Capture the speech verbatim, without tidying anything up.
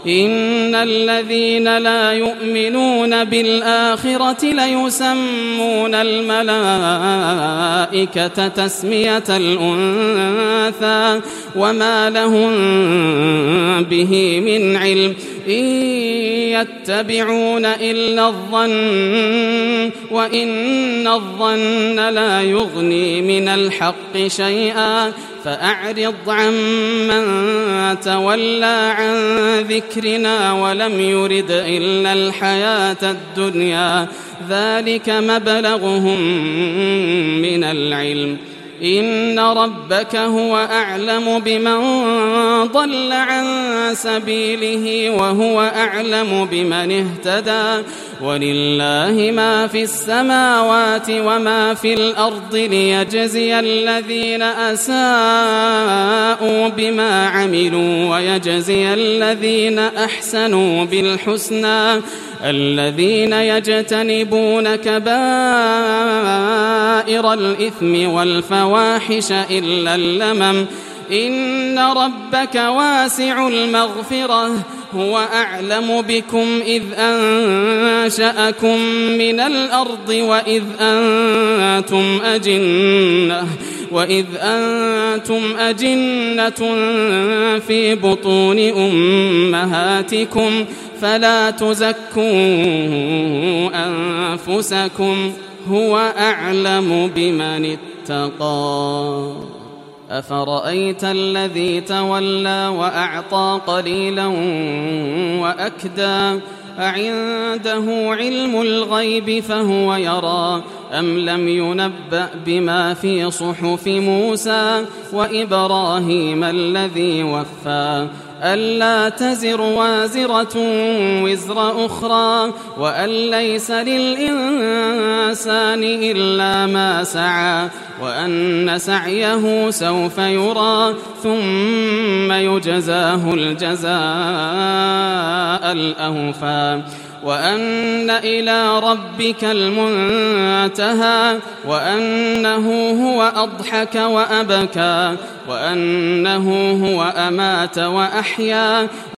إن الذين لا يؤمنون بالآخرة ليسمون الملائكة تسمية الأنثى وما لهم به من علم إن يتبعون إلا الظن وإن الظن لا يغني من الحق شيئا فأعرض عمن تولى عن ذكرنا ولم يرد إلا الحياة الدنيا ذلك مبلغهم من العلم إن ربك هو أعلم بمن ضل عن سبيله وهو أعلم بمن اهتدى ولله ما في السماوات وما في الأرض ليجزي الذين أساءوا بما عملوا ويجزي الذين أحسنوا بالحسنى الذين يجتنبون كبائر الإثم والفواحش إلا اللمم إن ربك واسع المغفرة هو أعلم بكم إذ أنشأكم من الأرض وإذ أنتم أجنة وإذ أنتم أجنة في بطون أمهاتكم فلا تزكوا أنفسكم هو أعلم بمن اتقى أفرأيت الذي تولى وأعطى قليلا وأكدى أعنده علم الغيب فهو يرى أم لم ينبأ بما في صحف موسى وإبراهيم الذي وفى ألا تزر وازرة وزر أخرى وأن ليس للإنسان إلا ما سعى وأن سعيه سوف يرى ثم يجزاه الجزاء الأوفى وأن إلى ربك المنتهى وأنه هو أضحك وأبكى وأنه هو أمات وأحيا